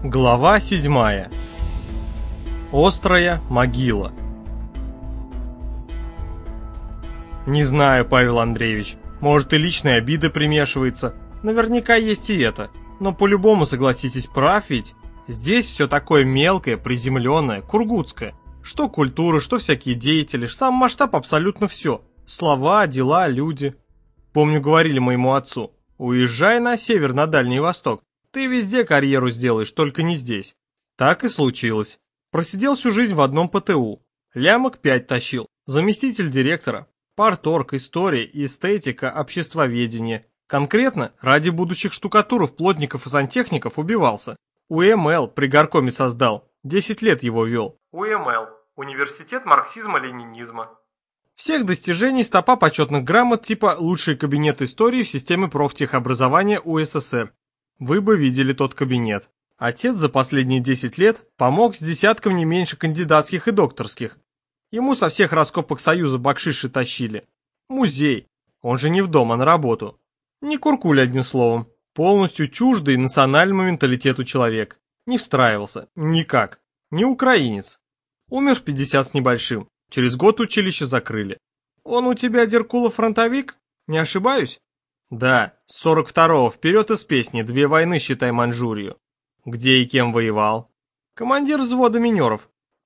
Глава 7. Острая могила. Не знаю, Павел Андреевич, может и личная обида примешивается. Наверняка есть и это. Но по-любому, согласитесь, прав ведь. Здесь все такое мелкое, приземленное, кургутское. Что культура, что всякие деятели, сам масштаб абсолютно все. Слова, дела, люди. Помню, говорили моему отцу: уезжай на север, на Дальний Восток. Ты везде карьеру сделаешь, только не здесь. Так и случилось. Просидел всю жизнь в одном ПТУ. Лямок 5 тащил. Заместитель директора. Парторг, история, эстетика, обществоведение. Конкретно ради будущих штукатуров, плотников и сантехников убивался. УМЛ при горкоме создал. 10 лет его вел. УМЛ. Университет марксизма-ленинизма. Всех достижений стопа почетных грамот типа «Лучший кабинет истории в системе профтехобразования УССР». Вы бы видели тот кабинет. Отец за последние 10 лет помог с десятком не меньше кандидатских и докторских. Ему со всех раскопок Союза бакшиши тащили. Музей. Он же не в дом, а на работу. Не куркуль, одним словом. Полностью чуждый национальному менталитету человек. Не встраивался. Никак. Не украинец. Умер в 50 с небольшим. Через год училище закрыли. Он у тебя, Деркулов, фронтовик? Не ошибаюсь? Да, с 42-го вперед из песни, 2 войны, считай, Маньчжурию. Где и кем воевал? Командир взвода минеров.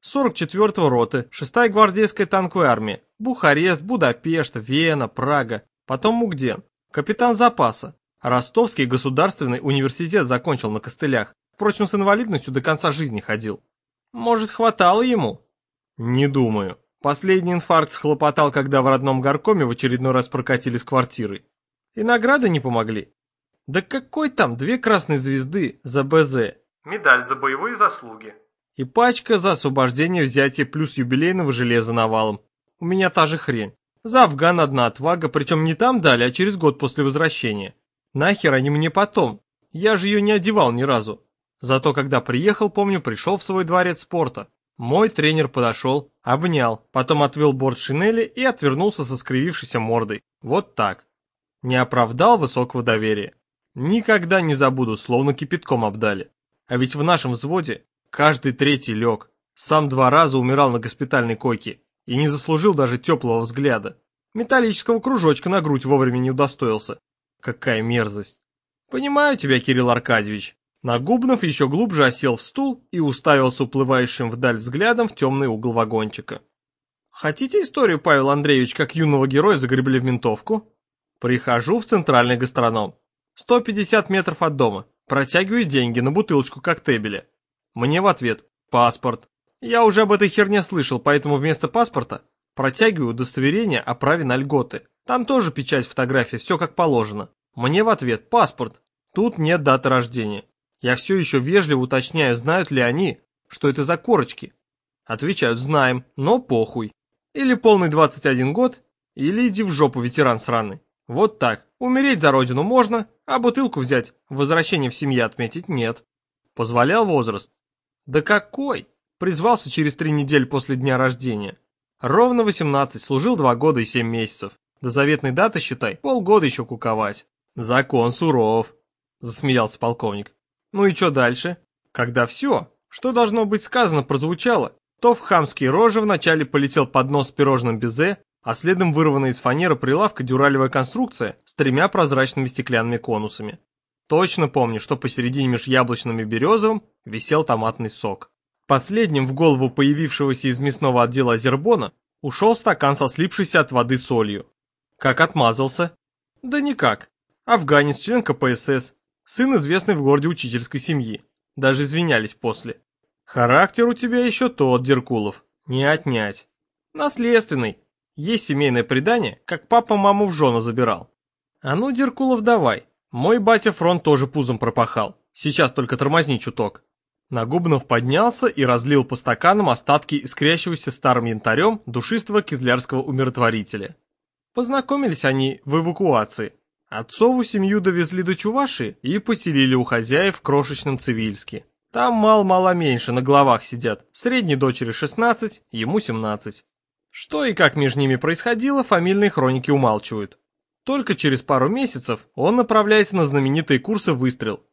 44-го роты, 6-я гвардейская танковая армия. Бухарест, Будапешт, Вена, Прага. Потом Мугден. Капитан запаса. Ростовский государственный университет закончил на костылях. Впрочем, с инвалидностью до конца жизни ходил. Может, хватало ему? Не думаю. Последний инфаркт схлопотал, когда в родном горкоме в очередной раз прокатили с квартирой. И награды не помогли. Да какой там 2 красные звезды за БЗ. Медаль за боевые заслуги. И пачка за освобождение взятия плюс юбилейного железа навалом. У меня та же хрень. За Афган 1 отвага, причем не там дали, а через год после возвращения. Нахер они мне потом? Я же ее не одевал ни разу. Зато когда приехал, помню, пришел в свой дворец спорта. Мой тренер подошел, обнял, потом отвел борт шинели и отвернулся со скривившейся мордой. Вот так. Не оправдал высокого доверия. Никогда не забуду, словно кипятком обдали. А ведь в нашем взводе каждый 3-й лег. Сам 2 раза умирал на госпитальной койке и не заслужил даже теплого взгляда. Металлического кружочка на грудь вовремя не удостоился. Какая мерзость. Понимаю тебя, Кирилл Аркадьевич. Нагубнов еще глубже осел в стул и уставился уплывающим вдаль взглядом в темный угол вагончика. Хотите историю, Павел Андреевич, как юного героя загребли в ментовку? Прихожу в центральный гастроном. 150 метров от дома. Протягиваю деньги на бутылочку коктебеля. Мне в ответ: паспорт. Я уже об этой херне слышал, поэтому вместо паспорта протягиваю удостоверение о праве на льготы. Там тоже печать, фотография, все как положено. Мне в ответ: паспорт. Тут нет даты рождения. Я все еще вежливо уточняю, знают ли они, что это за корочки. Отвечают: знаем, но похуй. Или полный 21 год, или иди в жопу, ветеран сраный. Вот так. Умереть за родину можно, а бутылку взять, возвращение в семье отметить нет. Позволял возраст? Да какой? Призвался через 3 недели после дня рождения. Ровно 18, служил 2 года и 7 месяцев. До заветной даты, считай, полгода еще куковать. Закон суров, засмеялся полковник. Ну и что дальше? Когда все, что должно быть сказано, прозвучало, то в хамские рожи вначале полетел поднос с пирожным безе, а следом вырванная из фанеры прилавка дюралевая конструкция с 3 прозрачными стеклянными конусами. Точно помню, что посередине меж яблочным и березовым висел томатный сок. Последним в голову появившегося из мясного отдела Азербона ушел стакан со слипшейся от воды солью. Как отмазался? Да никак. Афганец, член КПСС, сын известной в городе учительской семьи. Даже извинялись после. Характер у тебя еще тот, Деркулов. Не отнять. Наследственный. Есть семейное предание, как папа маму в жены забирал. А ну, Деркулов, давай. Мой батя фронт тоже пузом пропахал. Сейчас только тормозни чуток. Нагубнов поднялся и разлил по стаканам остатки искрящегося старым янтарем душистого кизлярского умиротворителя. Познакомились они в эвакуации. Отцову семью довезли до Чувашии и поселили у хозяев в крошечном Цивильске. Там мало-мало меньше на головах сидят. Средней дочери 16, ему 17. Что и как между ними происходило, фамильные хроники умалчивают. Только через пару месяцев он направляется на знаменитые курсы «Выстрел».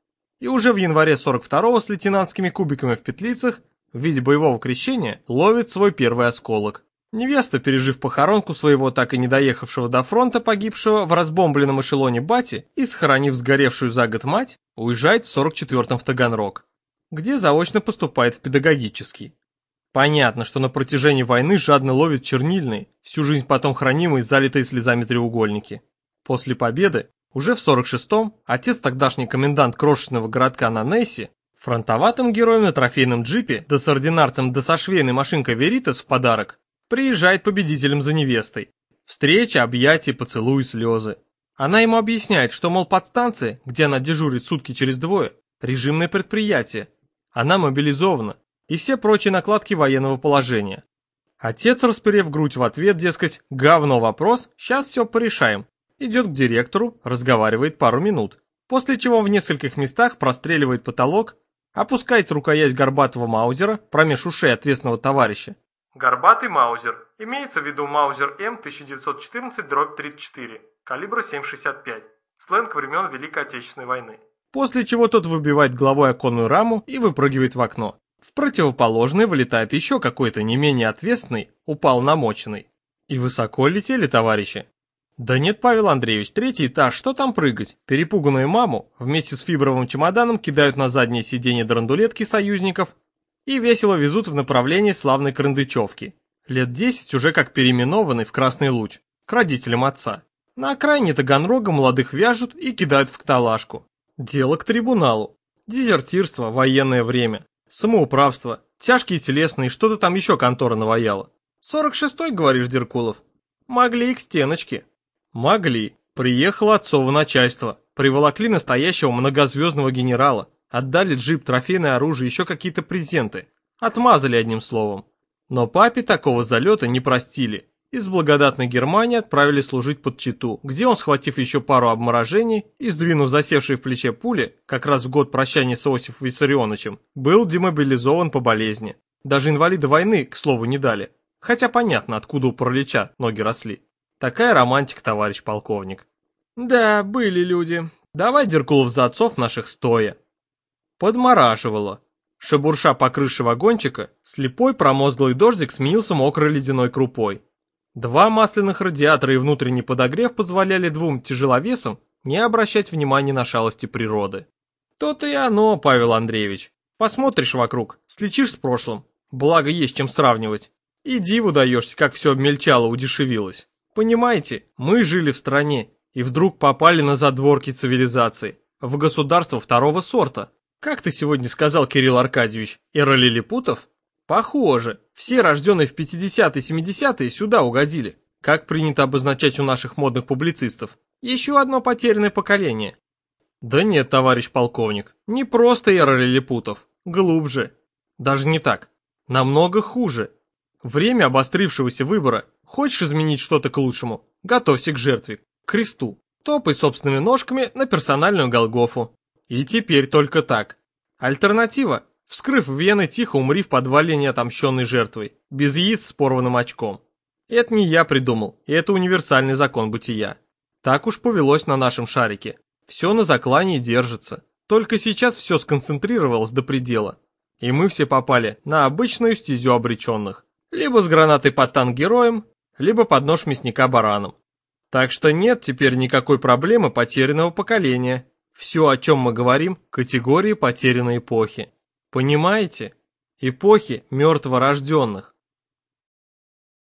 И уже в январе 42-го с лейтенантскими кубиками в петлицах в виде боевого крещения ловит свой первый осколок. Невеста, пережив похоронку своего так и не доехавшего до фронта погибшего в разбомбленном эшелоне бати и схоронив сгоревшую за год мать, уезжает в 44-м в Таганрог, где заочно поступает в педагогический. Понятно, что на протяжении войны жадно ловит чернильные, всю жизнь потом хранимые залитые слезами треугольники. После победы, уже в 46-м, отец тогдашний комендант крошечного городка на Нессе, фронтоватым героем на трофейном джипе, да с ординарцем да со швейной машинкой Веритас в подарок, приезжает победителем за невестой. Встреча, объятия, поцелуи, слезы. Она ему объясняет, что, мол, подстанция, где она дежурит сутки через двое, режимное предприятие. Она мобилизована. И все прочие накладки военного положения. Отец, расперев грудь в ответ, дескать, говно вопрос, сейчас все порешаем. Идет к директору, разговаривает пару минут. После чего в нескольких местах простреливает потолок, опускает рукоять горбатого маузера промеж ушей ответственного товарища. Горбатый маузер. Имеется в виду маузер М 1914-34, калибра 7,65. Сленг времен Великой Отечественной войны. После чего тот выбивает головой оконную раму и выпрыгивает в окно. В противоположный вылетает еще какой-то не менее ответственный, упал намоченный. И высоко летели, товарищи. Да нет, Павел Андреевич, 3-й этаж, что там прыгать? Перепуганную маму вместе с фибровым чемоданом кидают на заднее сиденье драндулетки союзников и весело везут в направлении славной Крындычевки. Лет 10 уже как переименованный в Красный Луч, к родителям отца. На окраине Таганрога молодых вяжут и кидают в каталажку. Дело к трибуналу. Дезертирство, военное время. Самоуправство, тяжкие телесные, что-то там еще контора наваяла. 46-й, говоришь, Деркулов? Могли и к стеночке. Могли. Приехало отцово начальство. Приволокли настоящего многозвездного генерала. Отдали джип, трофейное оружие, еще какие-то презенты. Отмазали одним словом. Но папе такого залета не простили. Из благодатной Германии отправили служить под Читу, где он, схватив еще пару обморожений и сдвинув засевшие в плече пули, как раз в год прощания с Иосифом Виссарионовичем, был демобилизован по болезни. Даже инвалида войны, к слову, не дали. Хотя понятно, откуда у паралича ноги росли. Такая романтика, товарищ полковник. Да, были люди. Давай, Деркулов, за отцов наших стоя. Подмораживало. Шебурша по крыше вагончика, слепой промозглый дождик сменился мокрой ледяной крупой. 2 масляных радиатора и внутренний подогрев позволяли 2 тяжеловесам не обращать внимания на шалости природы. То-то и оно, Павел Андреевич. Посмотришь вокруг, слечишь с прошлым, благо есть чем сравнивать. И диву даешься, как все обмельчало, удешевилось. Понимаете, мы жили в стране и вдруг попали на задворки цивилизации, в государство второго сорта. Как ты сегодня сказал, Кирилл Аркадьевич, эра лилипутов? Похоже, все рожденные в 50-е, 70-е сюда угодили, как принято обозначать у наших модных публицистов. Еще одно потерянное поколение. Да нет, товарищ полковник, не просто эра лилипутов, глубже. Даже не так, намного хуже. Время обострившегося выбора. Хочешь изменить что-то к лучшему? Готовься к жертве, к кресту. Топай собственными ножками на персональную Голгофу. И теперь только так. Альтернатива? Вскрыв вены, тихо умри в подвале неотомщенной жертвой, без яиц с порванным очком. Это не я придумал, и это универсальный закон бытия. Так уж повелось на нашем шарике. Все на заклании держится. Только сейчас все сконцентрировалось до предела. И мы все попали на обычную стезю обреченных. Либо с гранатой под танк героем, либо под нож мясника бараном. Так что нет теперь никакой проблемы потерянного поколения. Все, о чем мы говорим, категории потерянной эпохи. Понимаете? Эпохи мертворожденных.